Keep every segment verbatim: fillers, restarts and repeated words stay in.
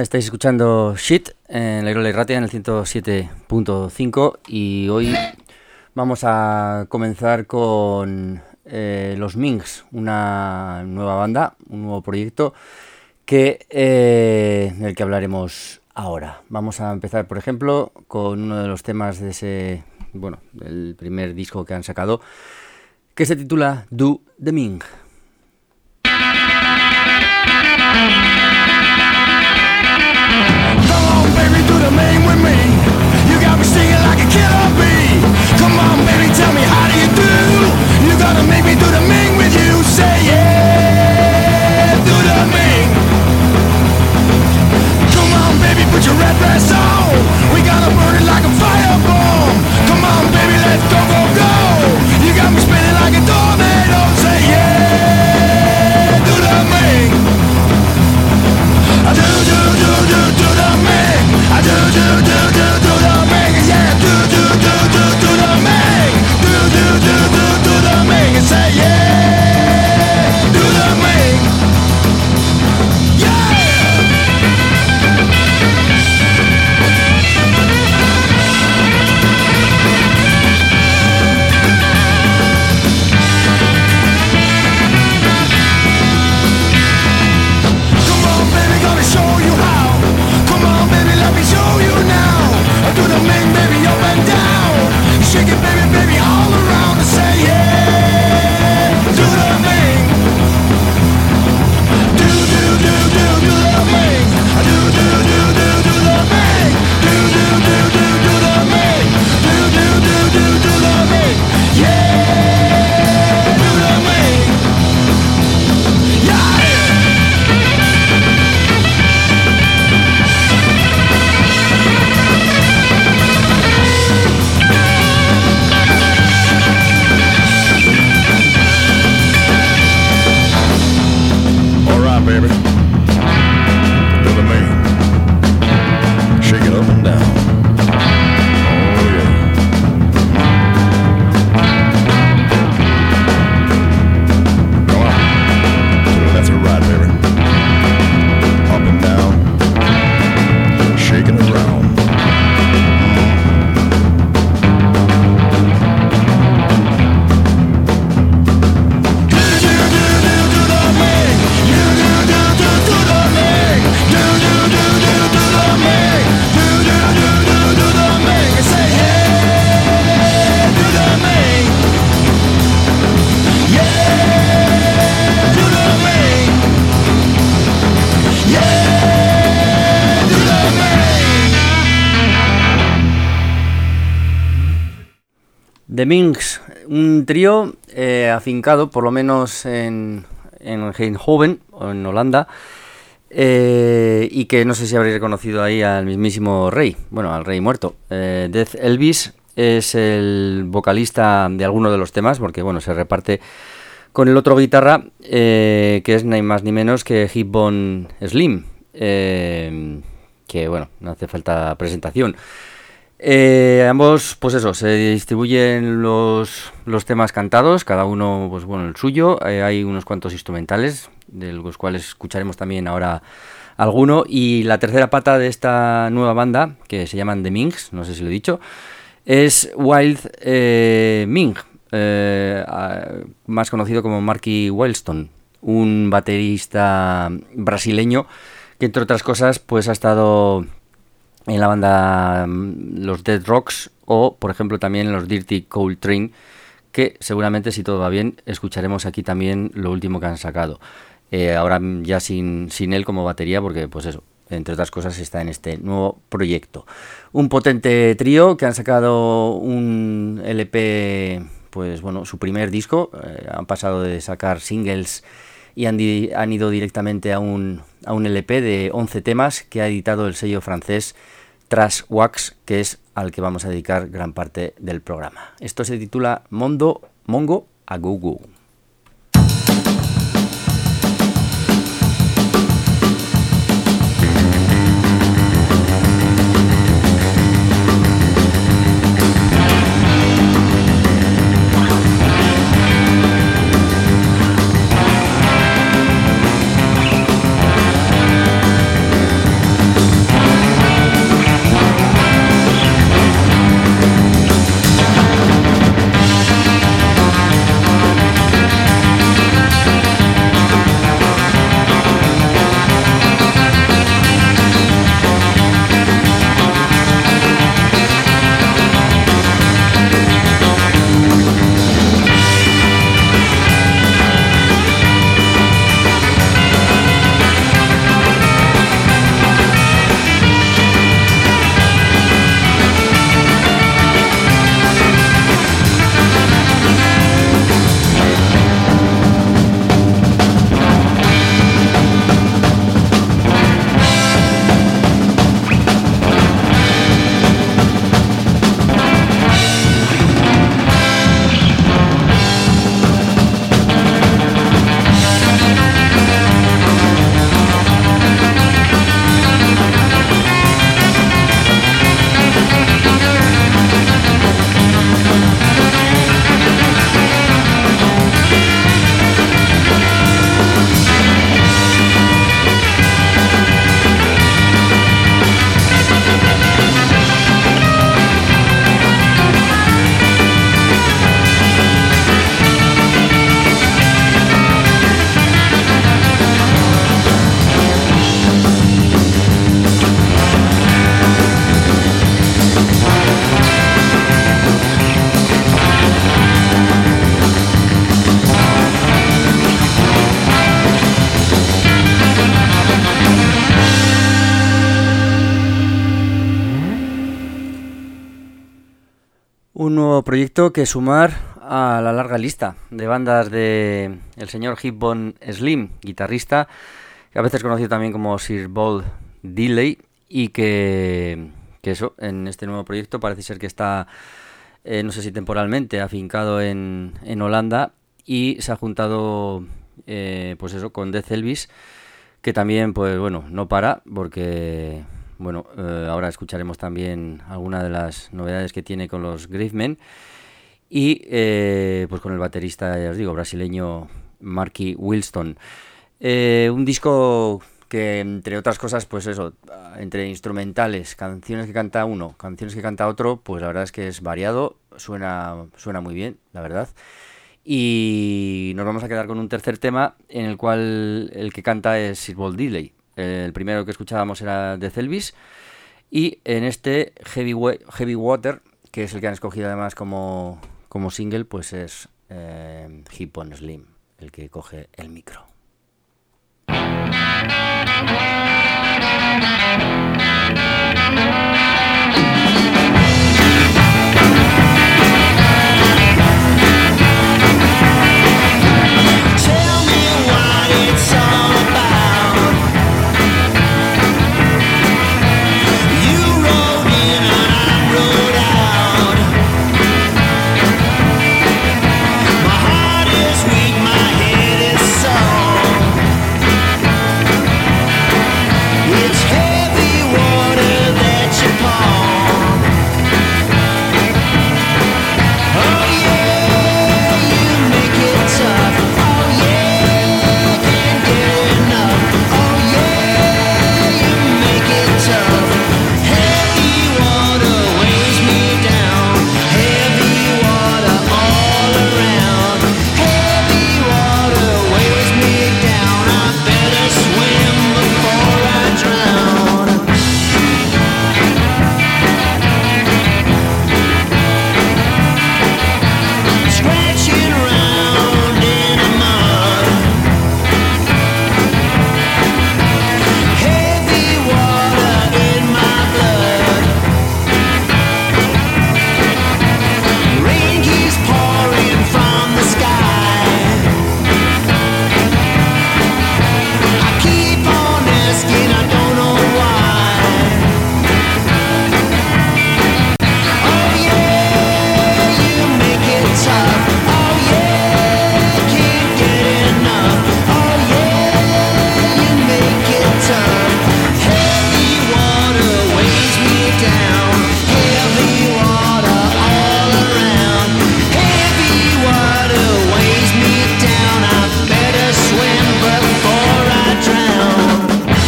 estáis escuchando Shit en la Irola Irratia en el ciento siete punto cinco y hoy vamos a comenzar con eh, los Minx, una nueva banda, un nuevo proyecto que eh, del que hablaremos ahora. Vamos a empezar, por ejemplo, con uno de los temas de ese, bueno, del primer disco que han sacado, que se titula Do the Ming. Do the main with me. You got me singing like a killer bee. Come on, baby, tell me how do you do? You gotta make me do the main with you. Say yeah, do the main. Come on, baby, put your red dress on. We gotta burn it like a fire bomb. Come on, baby, let's go, go, go. You got me spinning like a tornado. Say yeah, do the main. I do, do, do, do, do the main. I do, do, do, do, do the make, yeah, do, do, do, do, do the make, do, do, do, do, do the make, and say, yeah, do the make, yeah. Come on, baby, gonna show you how. Come on, baby, let me show you now. Do the main, baby, up and down. Shake it, baby, baby, all around and say yeah. Do the main. Do, do, do, do, do the main. Do, do, do, do, do the main. Do, do, do, do, do the main. Do, do, do, do, do the main. Yeah. Do the main. Yeah. Baby, do the main. Shake it up and down. Oh yeah. Come on. To the left and right, baby. Up and down. Shaking it around. The Minx, un trío eh, afincado por lo menos en, en Eindhoven, o en Holanda, eh, y que no sé si habréis reconocido ahí al mismísimo rey, bueno, al rey muerto. Eh, Death Elvis es el vocalista de alguno de los temas, porque bueno, se reparte con el otro guitarra, eh, que es ni más ni menos que Hipbone Slim, eh, que bueno, no hace falta presentación. Eh, ambos, pues eso, se distribuyen los, los temas cantados, cada uno, pues bueno, el suyo. Eh, hay unos cuantos instrumentales, de los cuales escucharemos también ahora alguno. Y la tercera pata de esta nueva banda, que se llaman The Minx, no sé si lo he dicho, es Wild eh, Ming, eh, más conocido como Marky Wildston, un baterista brasileño que, entre otras cosas, pues ha estado en la banda los Dead Rocks o, por ejemplo, también en los Dirty Cold Train, que seguramente, si todo va bien, escucharemos aquí también lo último que han sacado. Eh, ahora ya sin, sin él como batería, porque, pues eso, entre otras cosas, está en este nuevo proyecto. Un potente trío que han sacado un L P, pues bueno, su primer disco. Eh, han pasado de sacar singles y han, di- han ido directamente a un, a un L P de once temas que ha editado el sello francés Trash Wax, que es al que vamos a dedicar gran parte del programa. Esto se titula Mondo, Mongo a Go Go. Un nuevo proyecto que sumar a la larga lista de bandas de el señor Hipbone Slim, guitarrista, que a veces conocido también como Sir Bold Dealey, y que, que eso, en este nuevo proyecto parece ser que está, eh, no sé si temporalmente, afincado en, en Holanda, y se ha juntado, eh, pues eso, con Death Elvis, que también, pues bueno, no para, porque... Bueno, eh, ahora escucharemos también algunas de las novedades que tiene con los Gravemen y eh, pues con el baterista, ya os digo, brasileño Marky Wilson. Eh, un disco que, entre otras cosas, pues eso, entre instrumentales, canciones que canta uno, canciones que canta otro, pues la verdad es que es variado, suena, suena muy bien, la verdad. Y nos vamos a quedar con un tercer tema en el cual el que canta es Sir Bold Dealey. El primero que escuchábamos era Death Elvis y en este Heavy, We- Heavy Water, que es el que han escogido además como, como single, pues es eh, Hipbone Slim, el que coge el micro. Tell me what it's all about. You rode in and I rode out. My heart is weak, my head is sore. It's heavy water that you pour. Oh yeah, you make it tough. Oh yeah, can't get enough. Oh yeah, you make it tough. Heavy water weighs me down. Heavy water all around. Heavy water weighs me down. I better swim before I drown. Scratching around in the mud. Heavy water in my blood. Rain keeps pouring from the sky. I keep on asking, I don't know why. Oh yeah, you make it tough. Oh yeah, can't get enough. Oh yeah, you make it tough. Heavy water weighs me down. Heavy water all around. Heavy water weighs me down. I better swim before I drown.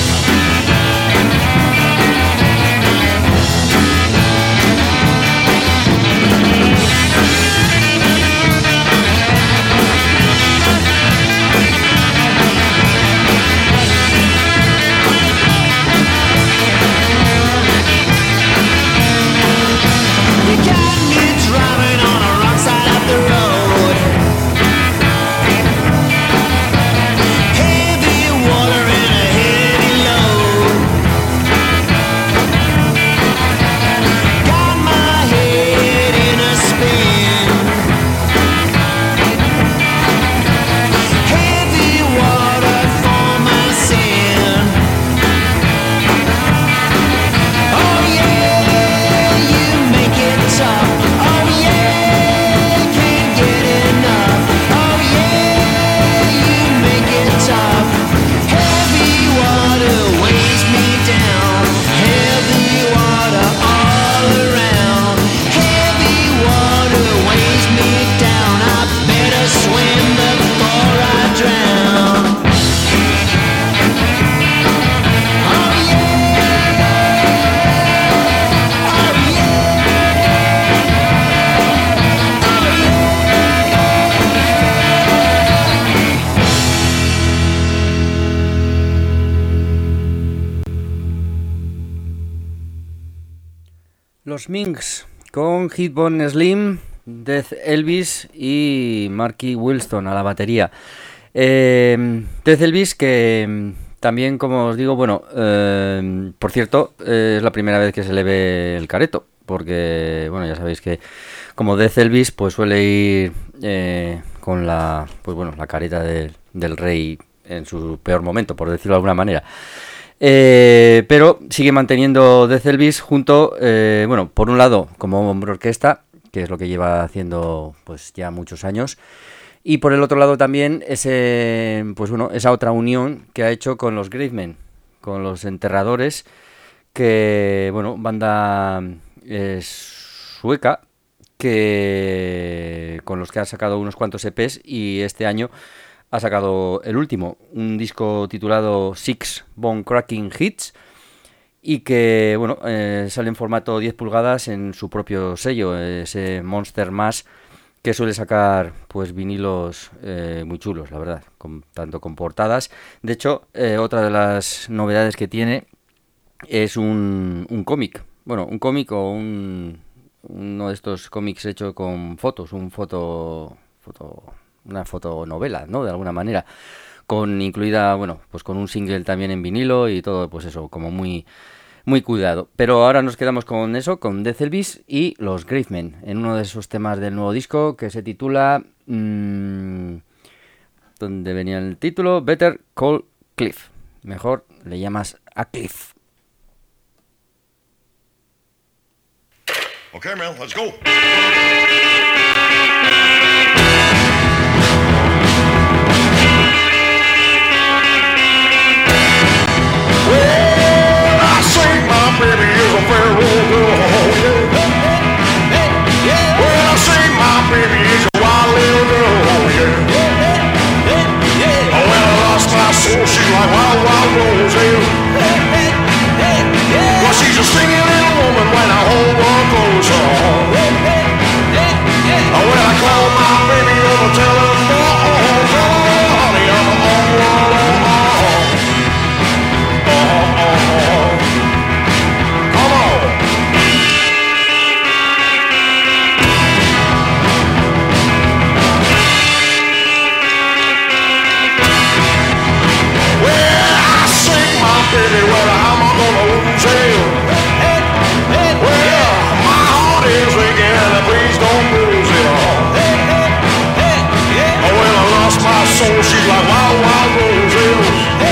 You got me driving on the wrong side of the road. Heavy water and a heavy load. Got my head in a spin. Heavy water for my sin. Oh yeah, you make it tough. Oh yeah, can't get enough. Oh yeah, you make it tough. Heavy water weighs me down. Heavy water all around. Heavy water weighs me down. I better swim before I drown. Oh yeah, oh yeah. Los Minks con Hipbone Slim, Death Elvis y Marky Wilson a la batería. Eh, Death Elvis que también, como os digo, bueno, eh, por cierto, eh, es la primera vez que se le ve el careto. porque, bueno, ya sabéis que como Death Elvis, pues suele ir eh, con la, pues bueno, la careta de, del rey en su peor momento, por decirlo de alguna manera. Eh, pero sigue manteniendo Death Elvis junto, eh, bueno, por un lado como hombre orquesta, que es lo que lleva haciendo pues ya muchos años, y por el otro lado también ese, pues bueno, esa otra unión que ha hecho con los Gravemen, con los Enterradores, que, bueno, banda eh, sueca, que con los que ha sacado unos cuantos E Pes y este año ha sacado el último, un disco titulado Six Bone Cracking Hits, y que, bueno, eh, sale en formato diez pulgadas en su propio sello, ese Monster Mash, que suele sacar pues vinilos eh, muy chulos, la verdad, con, tanto con portadas. De hecho, eh, otra de las novedades que tiene es un, un cómic, bueno, un cómic o un, uno de estos cómics hecho con fotos, un foto, foto, una fotonovela, ¿no? De alguna manera, con incluida, bueno, pues con un single también en vinilo y todo, pues eso, como muy muy cuidado. Pero ahora nos quedamos con eso, con Death Elvis y los Gravemen, en uno de esos temas del nuevo disco que se titula, mmm, donde venía el título, Better Call Cliff. Mejor le llamas a Cliff. Okay, man, let's go. Well, I say my baby is a fair old girl. Well, I say my baby is a wild little girl, yeah. Oh, well, I lost my soul, she's like wild, wild rose, yeah. Well, she's a singing little woman when I hold her closer. Oh, well, I call my baby on the telephone, honey, I'm on, on, on, on. Oh, oh, oh. Come on. Well, I sing my baby, well, I'm gonna lose hell. Well, my heart is aching, please don't lose it all. Oh, well, I lost my soul, she's like wild, wild roses.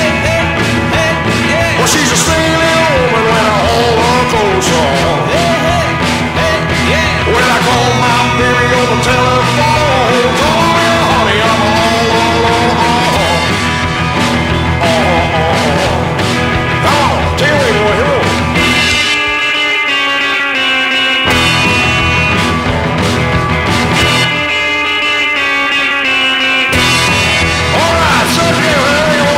Well, she's a singing little woman when I hold her closer. When I call my baby on the telephone, come on in, honey, I'm all, all, all, all. Oh, oh, oh. Come on, take it away, boy, here we go. All right, so here we go.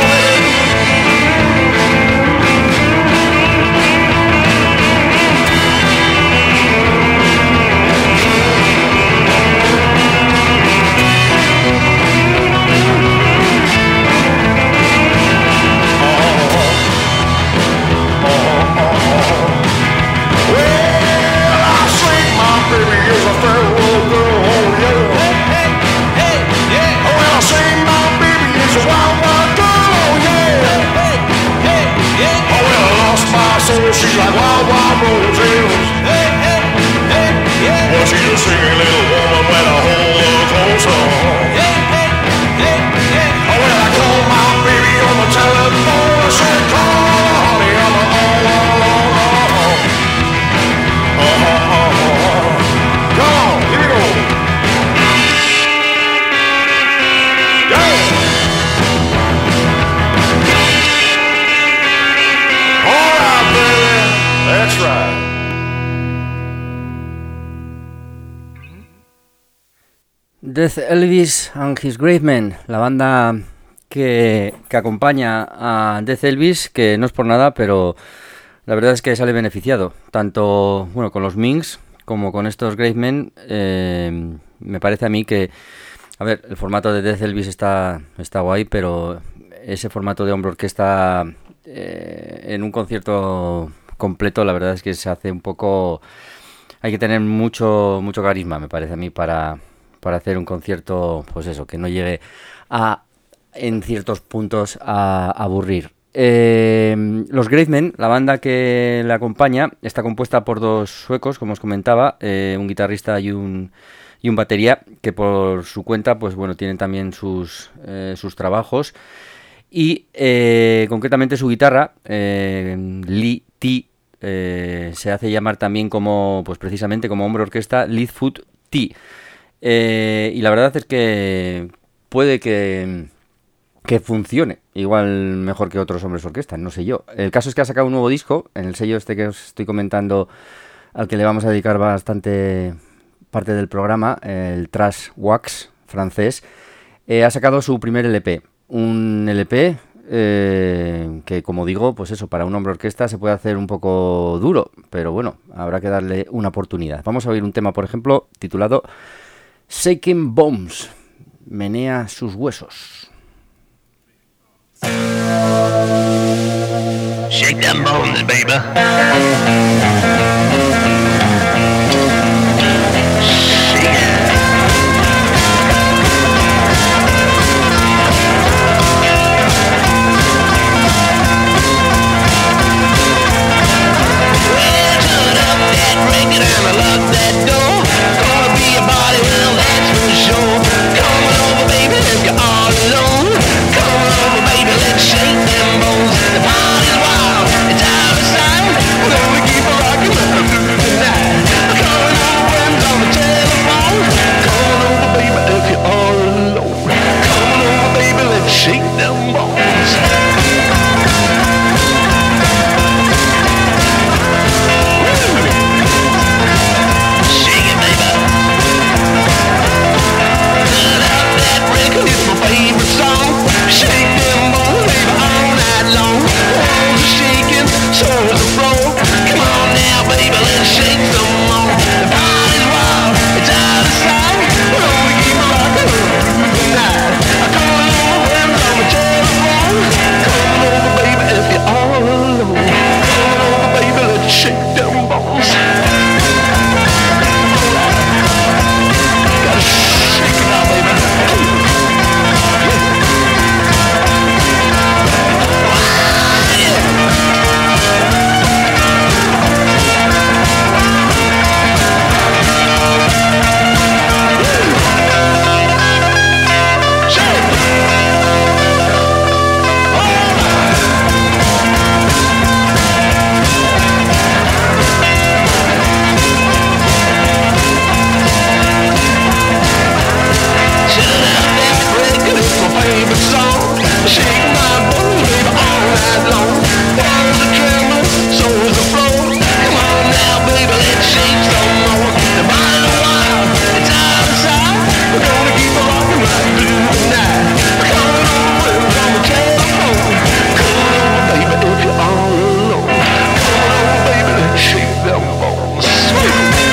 She's like wild, wild roses. Hey, hey, hey, yeah. Well, she's a singing little woman when I hold her closer. Hey, hey, hey, yeah. Oh, well, I call my baby on the telephone. I said, come on, honey, I'm a all, all, all, all. Oh, oh, oh, oh. Come on, here we go. Yeah. All right, baby. That's right. Death Elvis and His Gravemen, la banda que, que acompaña a Death Elvis, que no es por nada, pero la verdad es que sale beneficiado, tanto bueno con los Minks como con estos Gravemen. Eh, me parece a mí que, a ver, el formato de Death Elvis está, está guay, pero ese formato de hombre orquesta eh, en un concierto completo, la verdad es que se hace un poco, hay que tener mucho mucho carisma, me parece a mí, para, para hacer un concierto, pues eso, que no llegue a, en ciertos puntos, a aburrir. eh, los Gravemen, la banda que le acompaña, está compuesta por dos suecos, como os comentaba, eh, un guitarrista y un, y un batería, que por su cuenta, pues bueno, tienen también sus, eh, sus trabajos. Y eh, concretamente su guitarra, eh, Lee T, eh, se hace llamar también como, pues precisamente como hombre orquesta, Leadfoot T. Eh, y la verdad es que puede que, que funcione igual mejor que otros hombres orquesta, no sé yo. El caso es que ha sacado un nuevo disco en el sello este que os estoy comentando, al que le vamos a dedicar bastante parte del programa, el Trash Wax francés. Eh, ha sacado su primer L P, un L P eh, que, como digo, pues eso, para un hombre orquesta se puede hacer un poco duro, pero bueno, habrá que darle una oportunidad. Vamos a oír un tema, por ejemplo, titulado Shaking Bones, menea sus huesos. Shake them bones, baby. And I lock that door. Gonna be a body, well, that's for sure. Come on over, baby, if you're all alone. Come on over, baby, let's shake them bones. The body's wild, it's out of sight. We're gonna keep a rockin' through the night. Come on over and on the telephone. Come on over, baby, if you're all alone. Come on over, baby, let's shake them bones. It's my favorite song. Shake them bones, baby, all night long. Walls are shaking, so is the floor. Come on now, baby, let's shake some more. The body's wild, it's out of sight. We're gonna keep rocking through the night. Come on over and on the telephone. Come on over, baby, if you're all alone. Come on over, baby, let's shake them bones. Gotta shake it out, baby. Shake my bones, baby, all night long. Walls are trembling, so is the floor. Come on now, baby, let's shake some more. The body's wild, it's out of sight. We're gonna keep a rockin' right through the night. Come on over and on the telephone. Come on over, baby, if you're all alone. Come on over, baby, let's shake them bones. Shake them bones.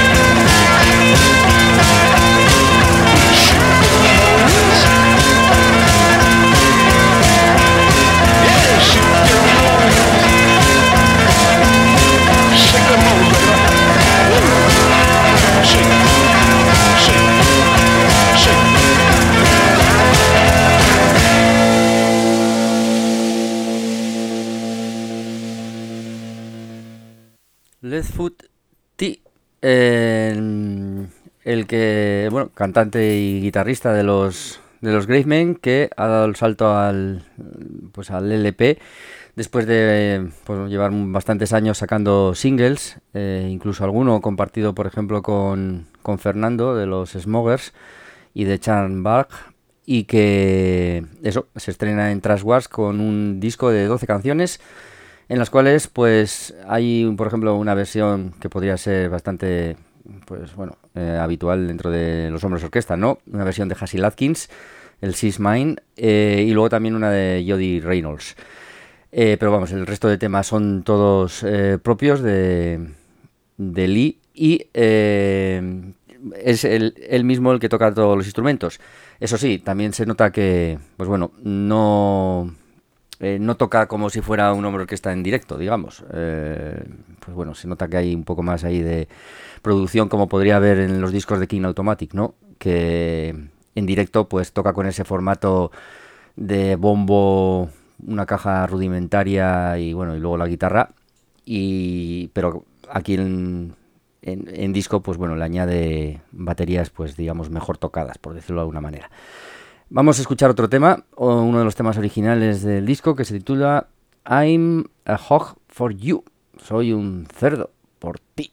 Leadfoot T, eh, el que, bueno, cantante y guitarrista de los de los Gravemen, que ha dado el salto al pues al L P después de pues, llevar bastantes años sacando singles, eh, incluso alguno compartido, por ejemplo, con, con Fernando de los Smokers y de Chan Bach, y que eso se estrena en Trash Wars con un disco de doce canciones, en las cuales pues hay, por ejemplo, una versión que podría ser bastante pues bueno eh, habitual dentro de los hombres orquesta, ¿no? Una versión de Hasil Atkins, el She's Mine, eh, y luego también una de Jody Reynolds. Eh, pero vamos, el resto de temas son todos eh, propios de, de Lee, y eh, es él, él mismo el que toca todos los instrumentos. Eso sí, también se nota que, pues bueno, no... Eh, no toca como si fuera un hombre que está en directo, digamos. Eh, pues bueno, se nota que hay un poco más ahí de producción, como podría haber en los discos de King Automatic, ¿no? Que en directo pues toca con ese formato de bombo una caja rudimentaria y bueno, y luego la guitarra. Y pero aquí en, en, en disco, pues bueno, le añade baterías, pues digamos, mejor tocadas, por decirlo de alguna manera. Vamos a escuchar otro tema, uno de los temas originales del disco, que se titula I'm a Hog for You. Soy un cerdo por ti.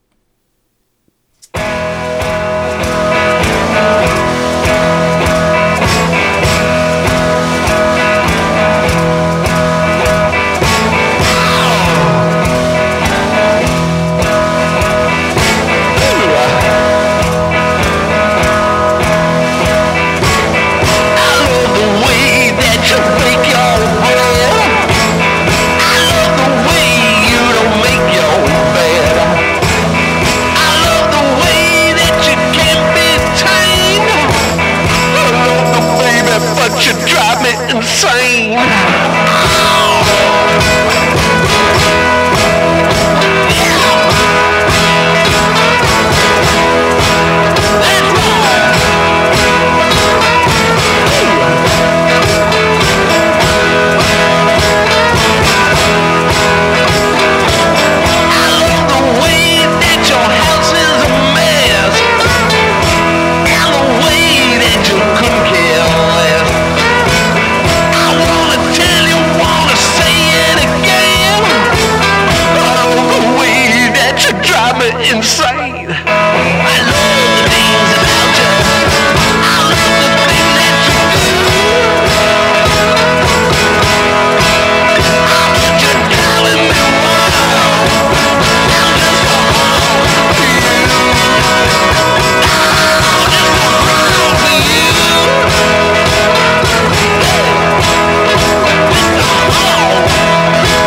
You drive me insane. Insane. I love the things about you. I love the things that you do. I bet you're driving me wild. I'm just a hog for you. I'm just a hog for you. Just a hog for you.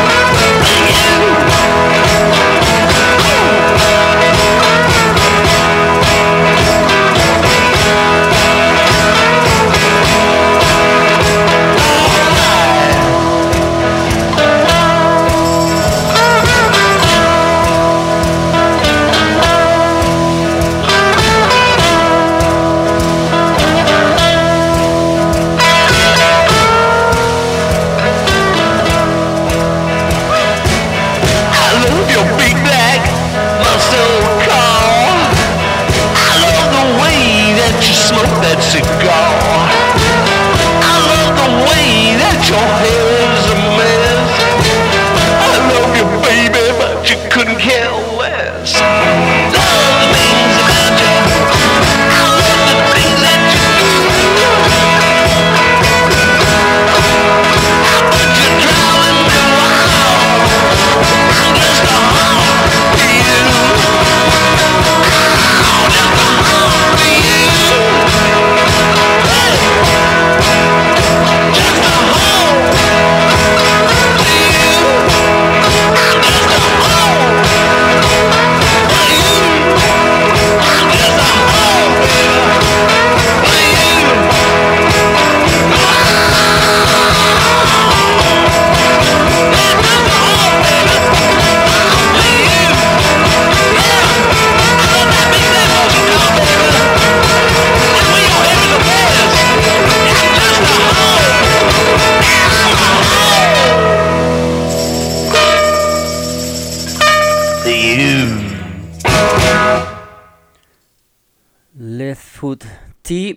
Leftfoot Tea,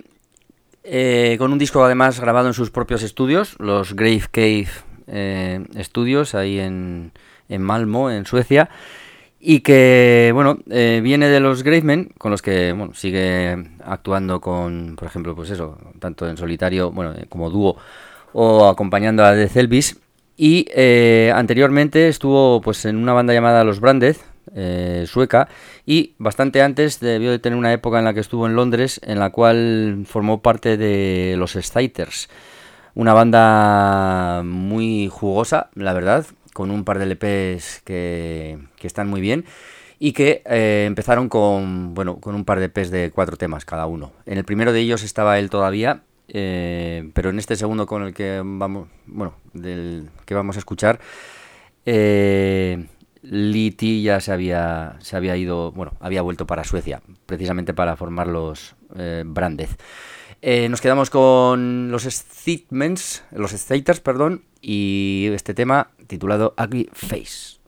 eh, con un disco además grabado en sus propios estudios, los Grave Cave eh, Studios, ahí en, en Malmö, en Suecia, y que, bueno, eh, viene de los Gravemen, con los que, bueno, sigue actuando con, por ejemplo, pues eso, tanto en solitario, bueno, como dúo, o acompañando a Death Elvis, y eh, anteriormente estuvo, pues, en una banda llamada Los Branded, Eh, sueca, y bastante antes debió de tener una época en la que estuvo en Londres, en la cual formó parte de los Exciters, una banda muy jugosa, la verdad, con un par de L Pes que, que están muy bien, y que eh, empezaron con, bueno, con un par de E Pes de cuatro temas cada uno. En el primero de ellos estaba él todavía, eh, pero en este segundo con el que vamos, bueno, del que vamos a escuchar, eh, Lee T ya se había, se había ido, bueno, había vuelto para Suecia, precisamente para formar los eh, Branded. Eh, nos quedamos con los Statements, los Staters, perdón, y este tema titulado Ugly Face.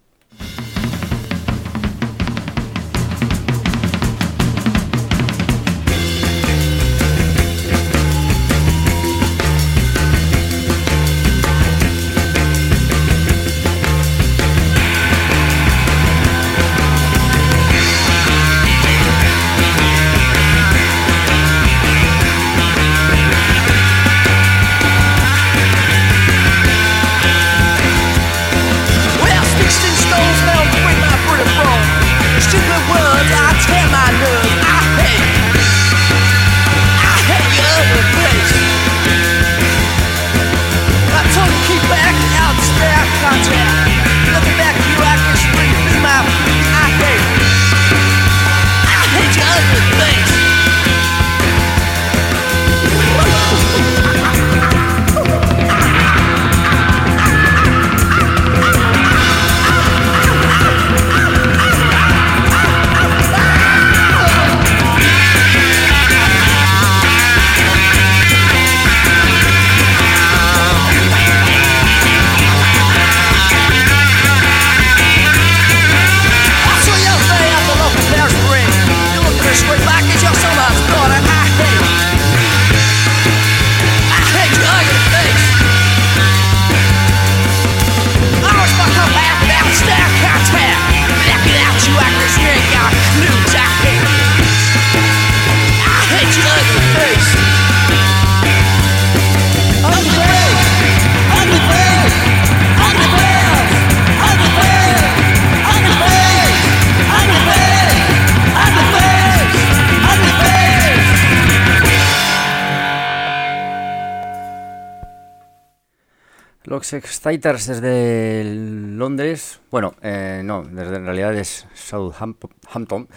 Los Exciters desde Londres, bueno, eh, no, desde en realidad es Southampton,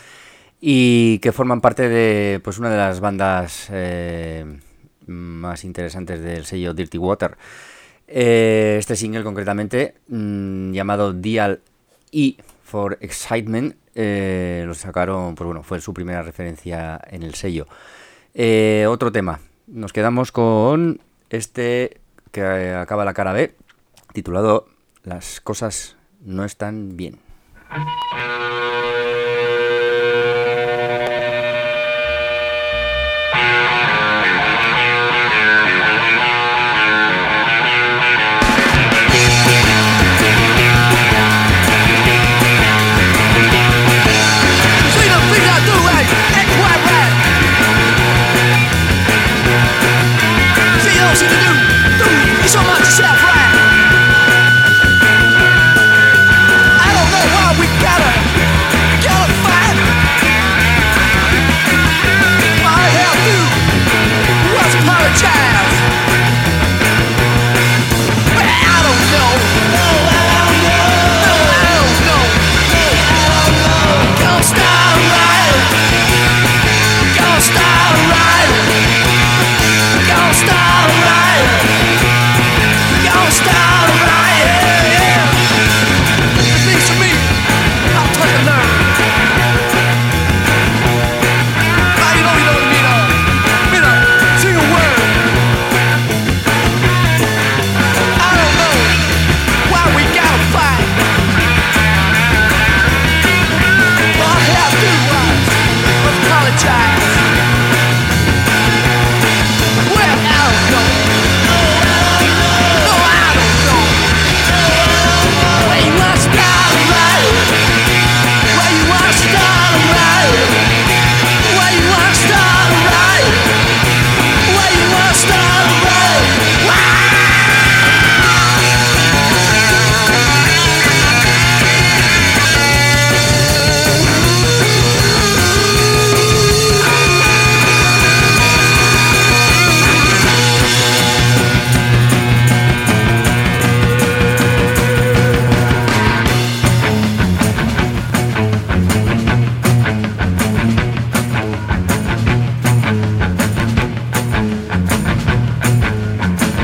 y que forman parte de pues una de las bandas eh, más interesantes del sello Dirty Water. Eh, este single concretamente, mmm, llamado Dial E for Excitement, eh, lo sacaron, pues bueno, fue su primera referencia en el sello. Eh, otro tema, nos quedamos con este que acaba la cara B, titulado Las cosas no están bien.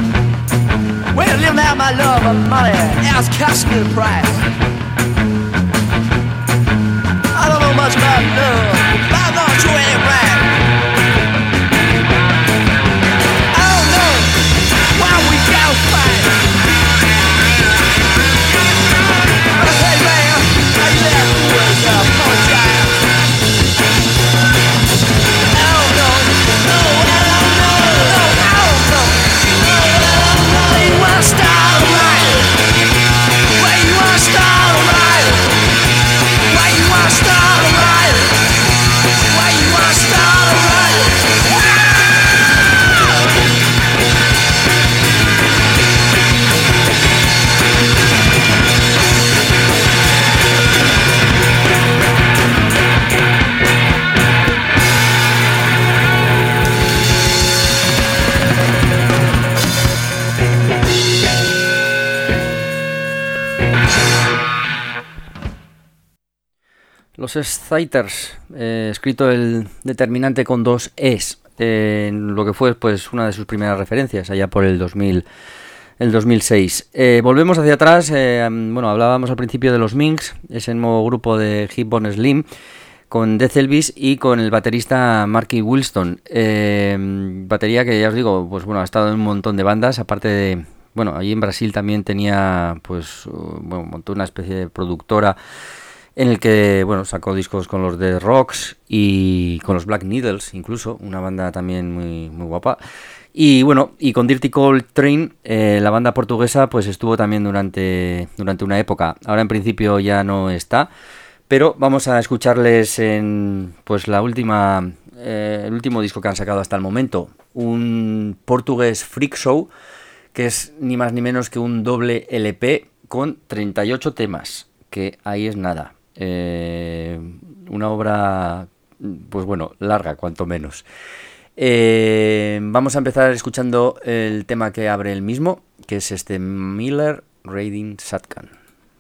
my love of money as cashmere price. much about love. Why don't you act right? I don't know why we gotta fight. But hey man, I left was uh, apologize. I don't know, no, I don't know, no, I don't know, no, I don't know. Where you wanna start right? Where you wanna start right? Where you wanna start right? Where you wanna start right? Los Exciters, eh, escrito el determinante con dos es, eh, en lo que fue pues una de sus primeras referencias, allá por el dos mil, el dos mil seis. Eh, volvemos hacia atrás, eh, bueno, hablábamos al principio de los Minx, ese nuevo grupo de Hip Bone Slim, con Death Elvis y con el baterista Marky Wilson. Eh, batería que ya os digo, pues bueno, ha estado en un montón de bandas, aparte de, bueno, allí en Brasil también tenía, pues, bueno, montó una especie de productora en el que, bueno, sacó discos con los The Rocks y con los Black Needles, incluso, una banda también muy, muy guapa. Y bueno, y con Dirty Cold Train, eh, la banda portuguesa, pues estuvo también durante, durante una época. Ahora en principio ya no está, pero vamos a escucharles en, pues la última, eh, el último disco que han sacado hasta el momento, un portugués freak show, que es ni más ni menos que un doble L P con treinta y ocho temas, que ahí es nada. Eh, una obra, pues bueno, larga cuanto menos. Eh, vamos a empezar escuchando el tema que abre el mismo, que es este Miller Raiding Shotgun.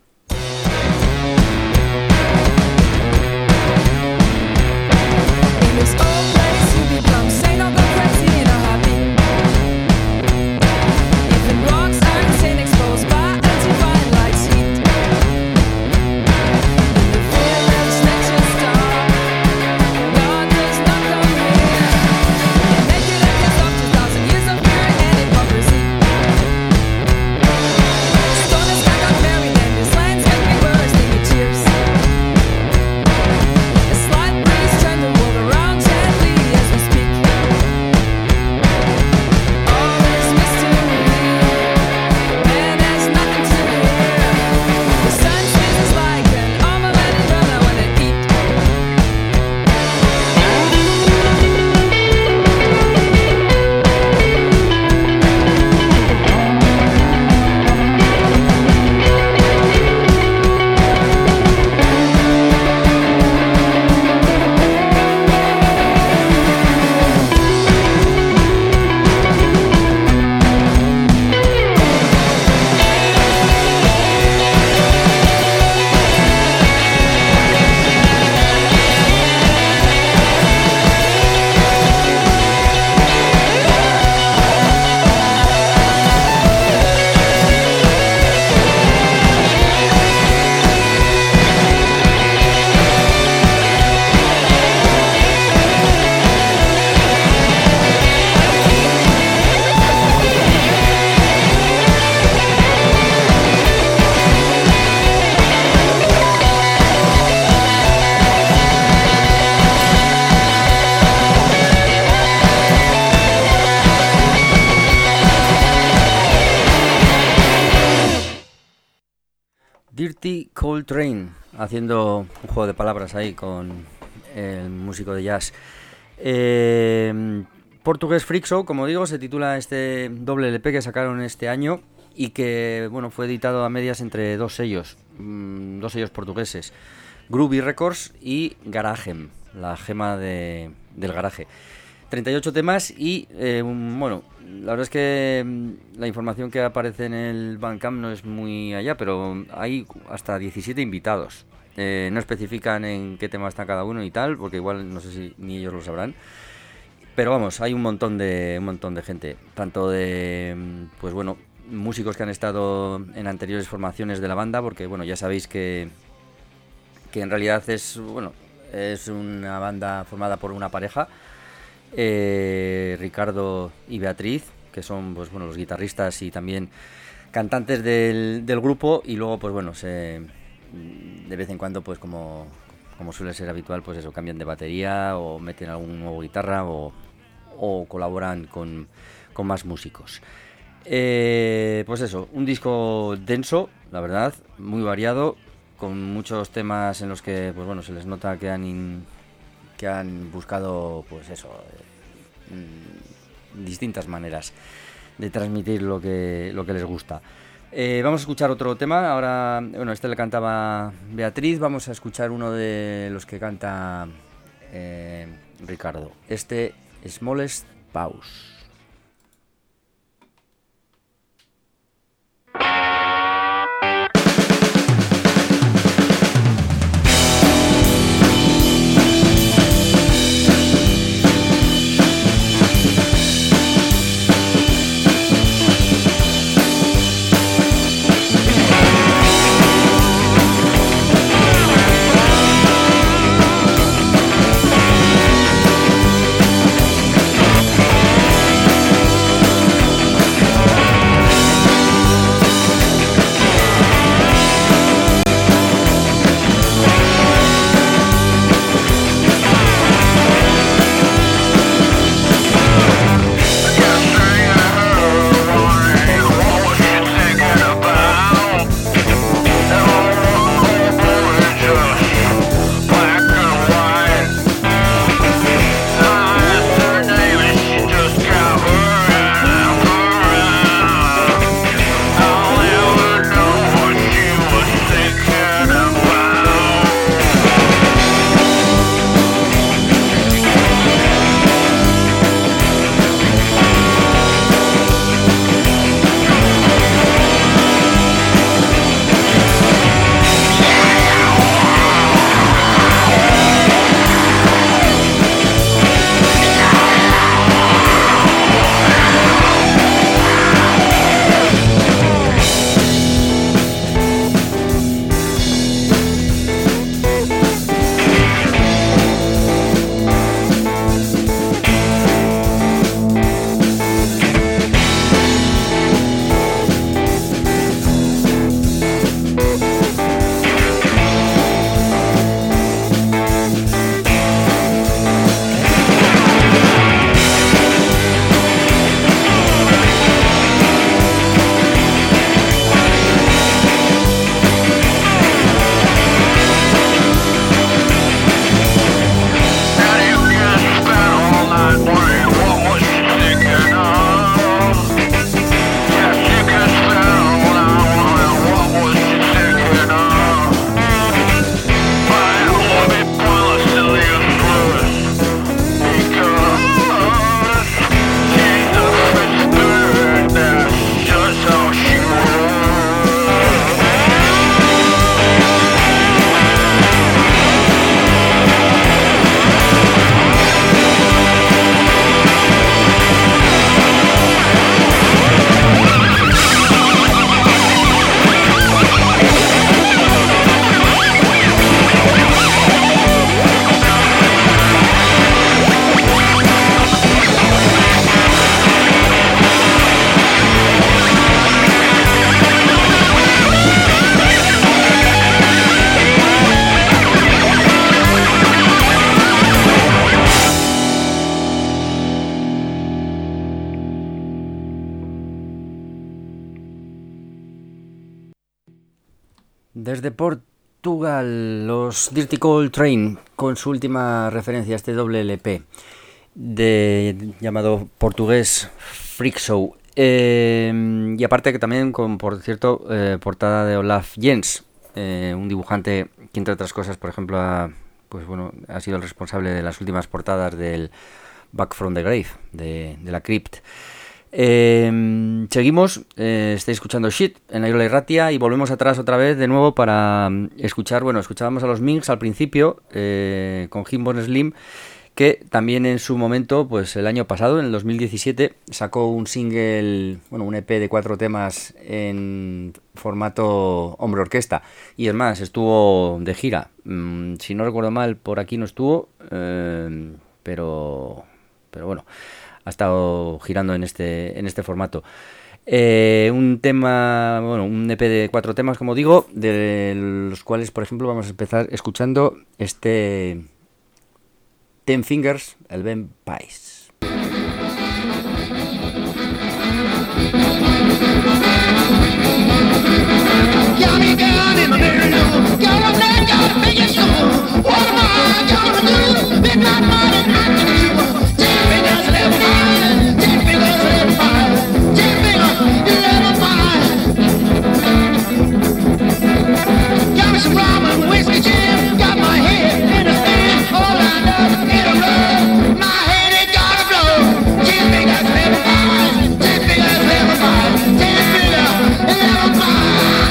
Dirty Cold Train, haciendo un juego de palabras ahí con el músico de jazz. Eh, Portugués Freak Show, como digo, se titula este doble L P que sacaron este año y que, bueno, fue editado a medias entre dos sellos, mmm, dos sellos portugueses, Groovy Records y Garagem, la gema de, del garaje. treinta y ocho temas y, eh, un, bueno, la verdad es que mm, la información que aparece en el Bandcamp no es muy allá, pero hay hasta diecisiete invitados. Eh, no especifican en qué tema está cada uno y tal, porque igual no sé si ni ellos lo sabrán. Pero vamos, hay un montón de un montón de gente, tanto de, pues bueno, músicos que han estado en anteriores formaciones de la banda, porque bueno, ya sabéis que, que en realidad es, bueno, es una banda formada por una pareja, eh, Ricardo y Beatriz, que son pues bueno los guitarristas y también cantantes del, del grupo, y luego pues bueno se de vez en cuando pues como, como suele ser habitual pues eso, cambian de batería o meten algún nuevo guitarra o, o colaboran con, con más músicos. Eh, pues eso, un disco denso, la verdad, muy variado, con muchos temas en los que pues bueno se les nota que han in, que han buscado pues eso eh, distintas maneras de transmitir lo que lo que les gusta. Eh, vamos a escuchar otro tema. Ahora, bueno, este le cantaba Beatriz. Vamos a escuchar uno de los que canta eh, Ricardo. Este, Smallest Pause. Desde Portugal, los Dirty Cold Train, con su última referencia a este doble L P de, llamado portugués Freak Show. Eh, y aparte que también con, por cierto, eh, portada de Olaf Jens, eh, un dibujante que entre otras cosas, por ejemplo, ha, pues bueno, ha sido el responsable de las últimas portadas del Back from the Grave, de, de la Crypt. Eh, seguimos, eh, estáis escuchando Shit en la Irola Erratia y volvemos atrás otra vez de nuevo para escuchar, bueno, escuchábamos a los Minx al principio eh, con Him Bon Slim, que también en su momento, pues el año pasado, en el dos mil diecisiete, sacó un single, bueno, un E P de cuatro temas en formato hombre orquesta. Y es más, estuvo de gira. Mm, si no recuerdo mal, por aquí no estuvo, eh, pero, pero bueno, ha estado girando en este, en este formato. Eh, un tema, bueno, un E P de cuatro temas, como digo, de los cuales, por ejemplo, vamos a empezar escuchando este Ten Fingers, el Ben Pais. Got me down in my very low. Got a man, got a biggest soul. What am I gonna do? Been not money I can do. Ten fingers, eleven five. Ten fingers, eleven five. Ten fingers, eleven five. Got me some rum and whiskey gin. Got my head in a spin. All lined up in a row. My head it gotta blow. Ten fingers, eleven five. Ten fingers, eleven five. Ten fingers, eleven five.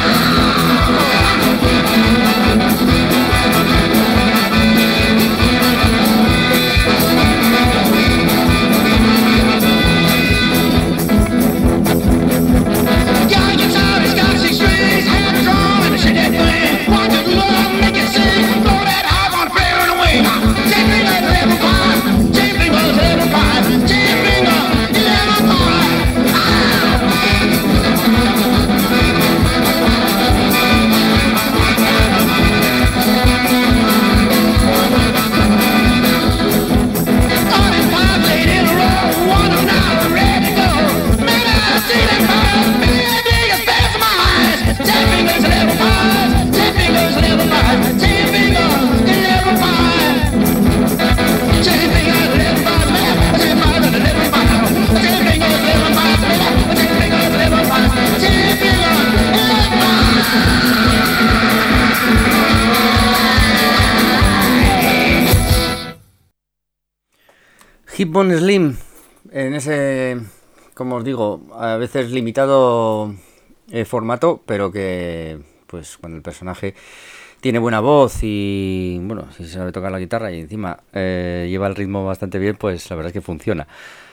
Hipbone Slim, en ese, como os digo, a veces limitado eh, formato, pero que, pues, cuando el personaje tiene buena voz y, bueno, si sabe tocar la guitarra y encima eh, lleva el ritmo bastante bien, pues la verdad es que funciona.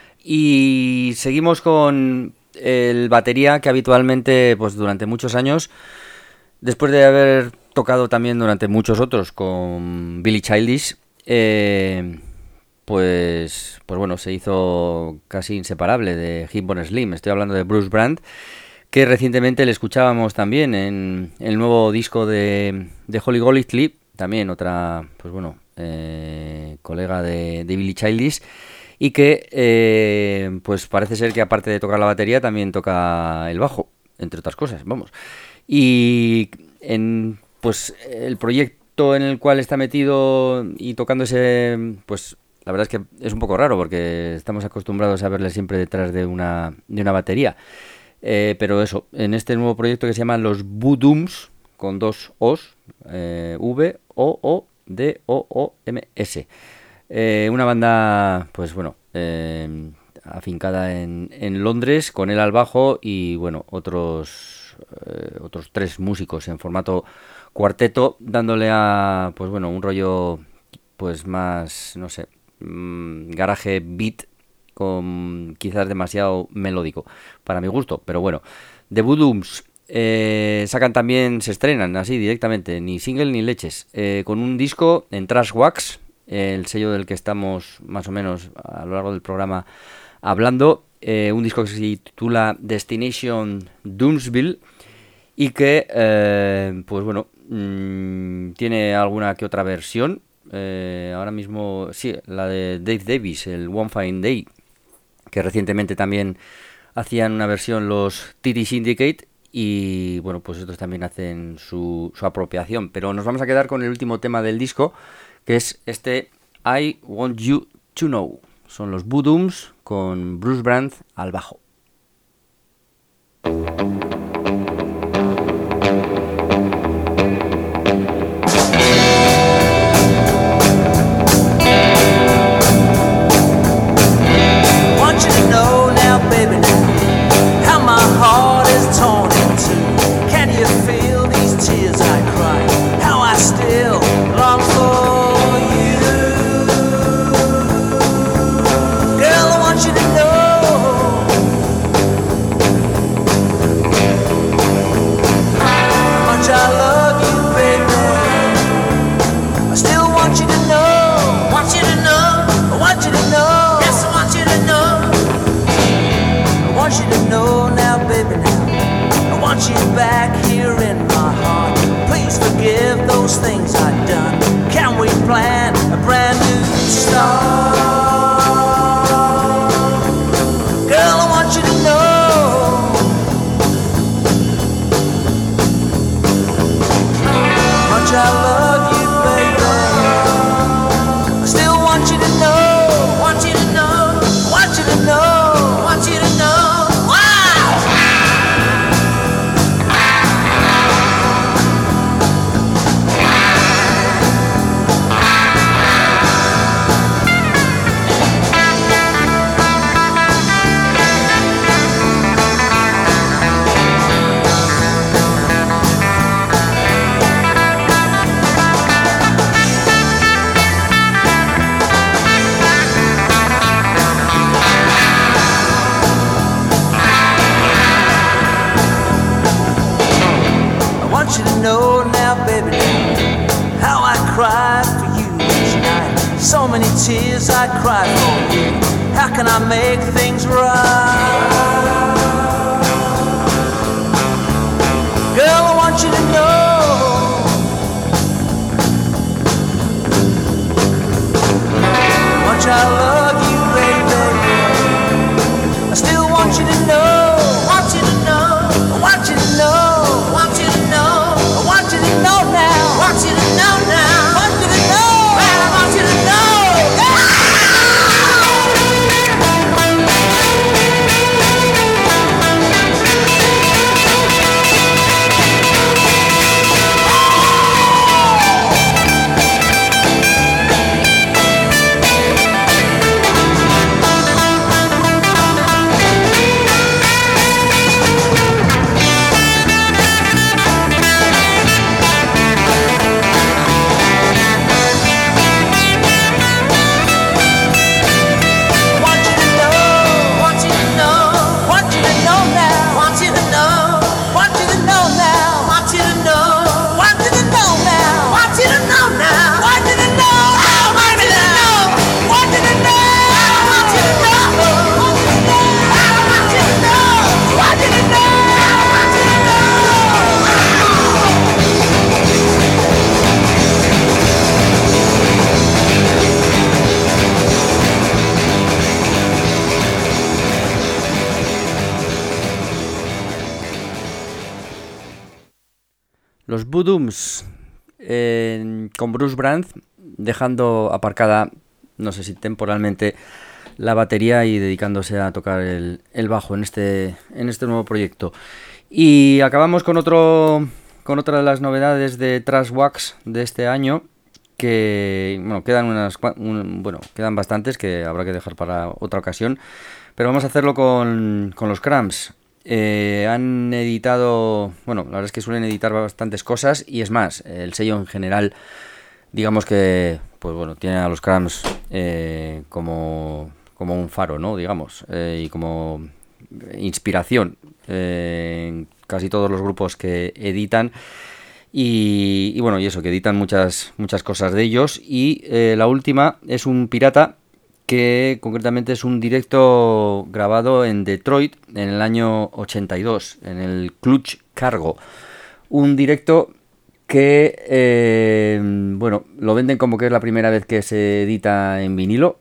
Y seguimos con el batería que habitualmente, pues durante muchos años, después de haber tocado también durante muchos otros con Billy Childish, eh... Pues, pues bueno, se hizo casi inseparable de Hipbone Slim. Estoy hablando de Bruce Brand, que recientemente le escuchábamos también en el nuevo disco de, de Holly Golightly, también otra, pues bueno, eh, colega de, de Billy Childish, y que eh, pues parece ser que aparte de tocar la batería también toca el bajo, entre otras cosas, vamos. Y en pues el proyecto en el cual está metido y tocando ese, pues la verdad es que es un poco raro porque estamos acostumbrados a verle siempre detrás de una, de una batería. Eh, pero eso, en este nuevo proyecto que se llama Los Voodooms, con dos O's, eh, V O O D O O M S. Eh, una banda, pues bueno, eh, afincada en, en Londres, con él al bajo y bueno, otros, eh, otros tres músicos en formato cuarteto, dándole a, pues bueno, un rollo pues más, no sé, garaje beat con quizás demasiado melódico para mi gusto, pero bueno. The Voodooms eh, sacan también, se estrenan así directamente, ni single ni leches, eh, con un disco en Trash Wax, eh, el sello del que estamos más o menos a lo largo del programa hablando, eh, un disco que se titula Destination Doomsville y que eh, pues bueno, mmm, tiene alguna que otra versión. Eh, ahora mismo, sí, la de Dave Davis, el One Fine Day, que recientemente también hacían una versión los T T Syndicate y bueno, pues estos también hacen su, su apropiación, pero nos vamos a quedar con el último tema del disco, que es este I Want You To Know. Son los Voodooms con Bruce Brand al bajo. How I still long for you. want you back here in my heart. Please forgive those things I've done. Can we plan a brand new start? Girl, I want you to know how much I love you, baby. I still want you to know, want you to know, want you to know, want you to know. Know now, baby, how I cried for you each night. So many tears I cried for you. How can I make things right? Girl, I want you to know how much I love you, baby. I still want you to know, want you to know, I want you to know, want you to know. I want you to know now. Want you to know now. Want you to know. Man, I want you to know. Los Voodooms eh, con Bruce Brand, dejando aparcada, no sé si temporalmente, la batería y dedicándose a tocar el, el bajo en este, en este nuevo proyecto. Y acabamos con otro con otra de las novedades de Trashwax de este año, que bueno, quedan unas un, bueno, quedan bastantes que habrá que dejar para otra ocasión, pero vamos a hacerlo con, con los Cramps. Eh, han editado, bueno, la verdad es que suelen editar bastantes cosas, y es más, el sello en general, digamos que, pues bueno, tiene a los Cramps eh, como, como un faro, ¿no? Digamos, eh, y como inspiración eh, en casi todos los grupos que editan. Y, y bueno, y eso, que editan muchas, muchas cosas de ellos. Y eh, la última es un pirata, que concretamente es un directo grabado en Detroit en el año ochenta y dos, en el Clutch Cargo. Un directo que, eh, bueno, lo venden como que es la primera vez que se edita en vinilo.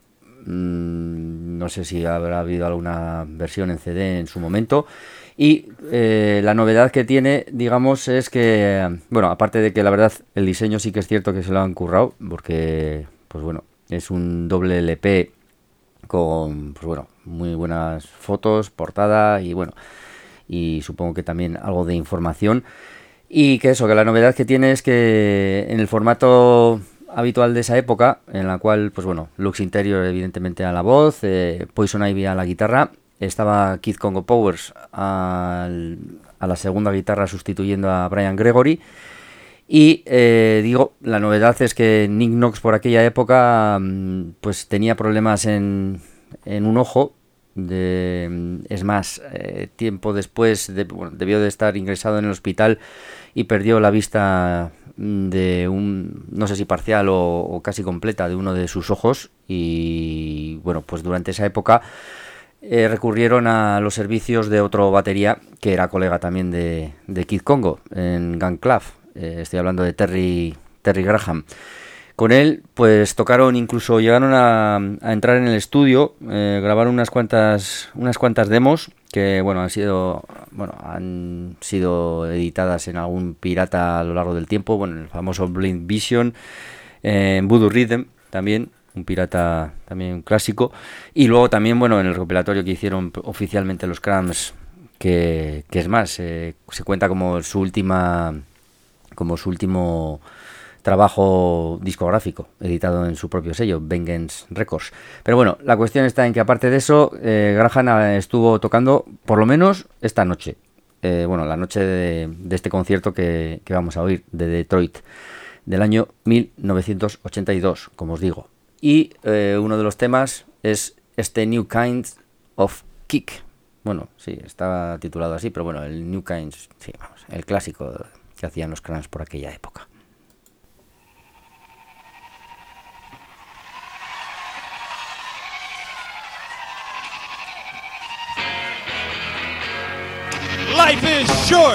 Mm, no sé si habrá habido alguna versión en C D en su momento. Y eh, la novedad que tiene, digamos, es que, bueno, aparte de que la verdad el diseño sí que es cierto que se lo han currado, porque, pues bueno, es un doble L P con, pues bueno, muy buenas fotos, portada y bueno, y supongo que también algo de información. Y que eso, que la novedad que tiene es que en el formato habitual de esa época, en la cual, pues bueno, Lux Interior evidentemente a la voz, eh, Poison Ivy a la guitarra, estaba Keith Congo Powers al, a la segunda guitarra sustituyendo a Brian Gregory. Y eh, digo, la novedad es que Nick Knox por aquella época pues tenía problemas en, en un ojo. De, es más, eh, tiempo después de, bueno, debió de estar ingresado en el hospital y perdió la vista de un, no sé si parcial o, o casi completa, de uno de sus ojos. Y bueno, pues durante esa época eh, recurrieron a los servicios de otro batería que era colega también de, de Kid Congo en Gun Club. Eh, estoy hablando de Terry, Terry Graham. Con él, pues tocaron, incluso llegaron a, a entrar en el estudio, eh, grabaron unas cuantas, unas cuantas demos que, bueno, han sido, bueno, han sido editadas en algún pirata a lo largo del tiempo, bueno, el famoso Blind Vision, eh, en Voodoo Rhythm también, un pirata también clásico, y luego también, bueno, en el recopilatorio que hicieron oficialmente los Cramps, que, que es más, eh, se cuenta como su última, como su último trabajo discográfico editado en su propio sello, Vengeance Records. Pero bueno, la cuestión está en que aparte de eso, eh, Graham estuvo tocando por lo menos esta noche, eh, bueno, la noche de, de este concierto que, que vamos a oír, de Detroit, del año mil novecientos ochenta y dos, como os digo. Y eh, uno de los temas es este New Kind of Kick. Bueno, sí, estaba titulado así, pero bueno, el New Kind, sí, vamos, el clásico que hacían los Cramps por aquella época. Life is short.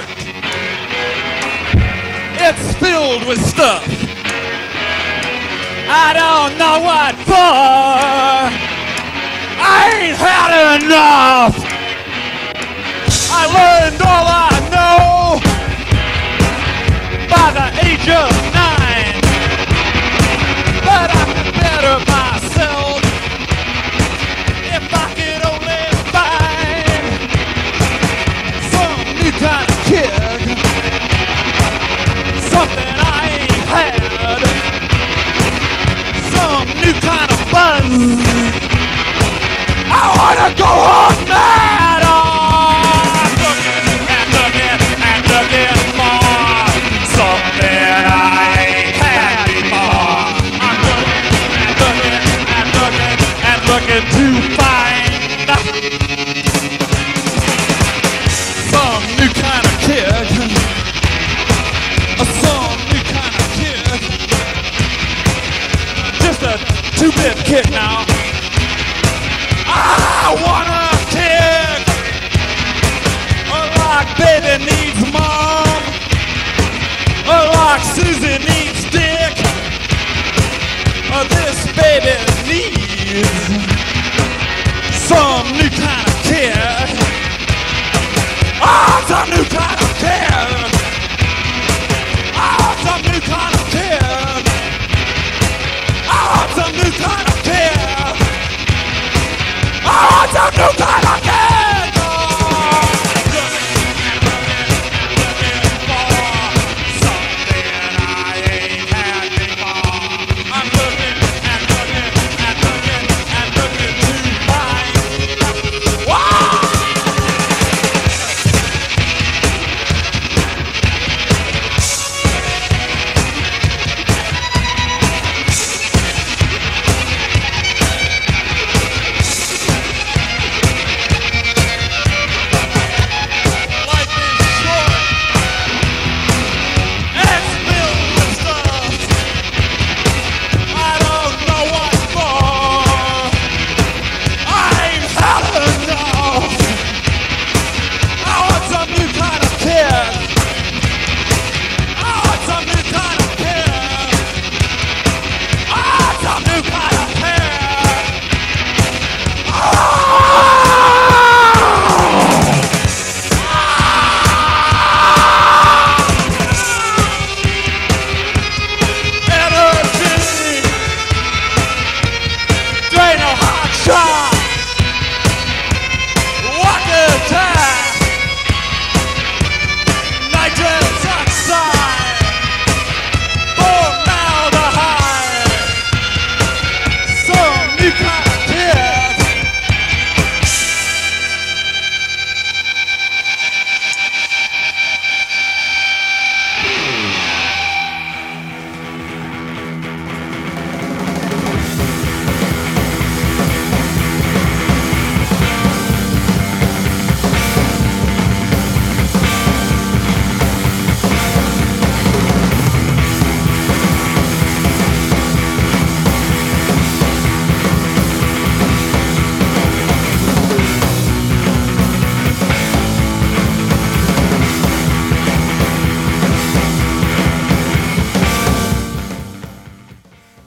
It's filled with stuff. I don't know what for. I ain't had enough. I learned all I know by the age of nine. But I could better myself if I could only find some new kind of kick, something I ain't had, some new kind of buzz. I wanna go on mad. Oh, I'm looking and looking and looking for something I ain't had before. I'm looking and looking and looking and looking to find some new kind of kick, some new kind of kick, just a two-bit kick now. I wanna kick like baby needs mom, like Susie needs dick. This baby needs some new kind of kick. Oh, some new kind of kick. Oh, some new kind of kick. Oh, some new kind of kick. Oh, some new kind of kick.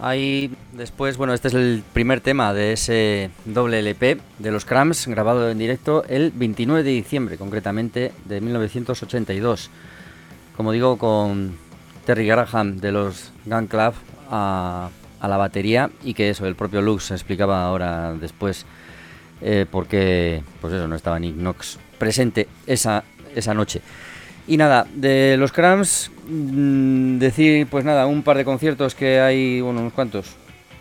Ahí después, bueno, este es el primer tema de ese doble L P de los Cramps, grabado en directo el veintinueve de diciembre, concretamente de mil novecientos ochenta y dos. Como digo, con Terry Graham de los Gun Club a, a la batería, y que eso, el propio Lux explicaba ahora después eh, por qué, pues eso, no estaba Nick Knox presente esa, esa noche. Y nada, de los Cramps, mmm, decir, pues nada, un par de conciertos que hay, bueno, unos cuantos,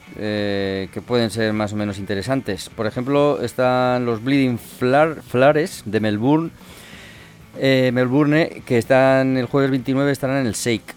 eh, que pueden ser más o menos interesantes. Por ejemplo, están los Bleeding Flar- Flares de Melbourne, eh, Melbourne, que están el jueves veintinueve, estarán en el Shake.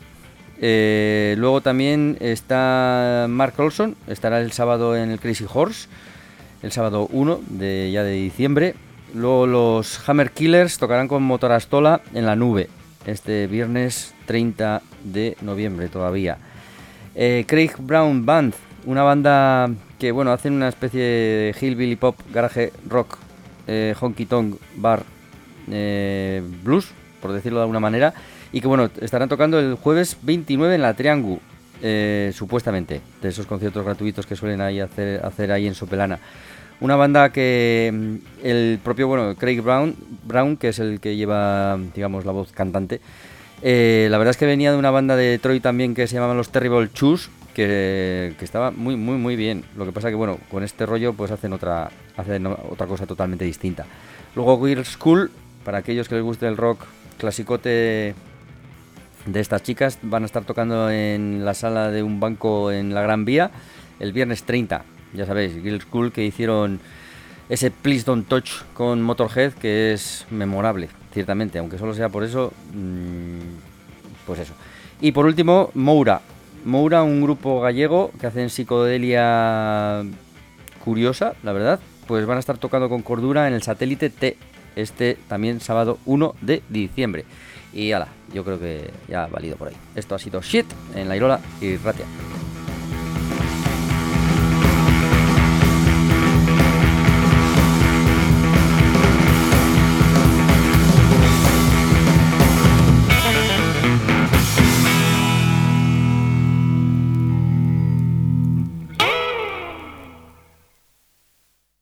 Eh, luego también está Mark Olson, estará el sábado en el Crazy Horse, el sábado uno de, ya de diciembre. Luego los Hammer Killers tocarán con Motorastola en la Nube, este viernes treinta de noviembre todavía. Eh, Craig Brown Band, una banda que, bueno, hacen una especie de hillbilly pop, garage rock, eh, honky tonk bar, eh, blues, por decirlo de alguna manera, y que, bueno, estarán tocando el jueves veintinueve en la Triangu, eh, supuestamente, de esos conciertos gratuitos que suelen ahí hacer, hacer ahí en Sopelana. Una banda que el propio, bueno, Craig Brown, Brown, que es el que lleva, digamos, la voz cantante, eh, la verdad es que venía de una banda de Detroit también que se llamaban los Terrible Shoes, que, que estaba muy, muy, muy bien. Lo que pasa que, bueno, con este rollo pues hacen otra, hacen otra cosa totalmente distinta. Luego Weird School, para aquellos que les guste el rock clasicote de estas chicas, van a estar tocando en la sala de un banco en la Gran Vía el viernes treinta. Ya sabéis, Guild School, que hicieron ese Please Don't Touch con Motorhead, que es memorable, ciertamente, aunque solo sea por eso, mmm, pues eso. Y por último, Moura. Moura, un grupo gallego que hacen psicodelia curiosa, la verdad, pues van a estar tocando con Cordura en el Satélite T, este también sábado uno de diciembre. Y ala, yo creo que ya ha valido por ahí. Esto ha sido Shit en La Irola y Ratia.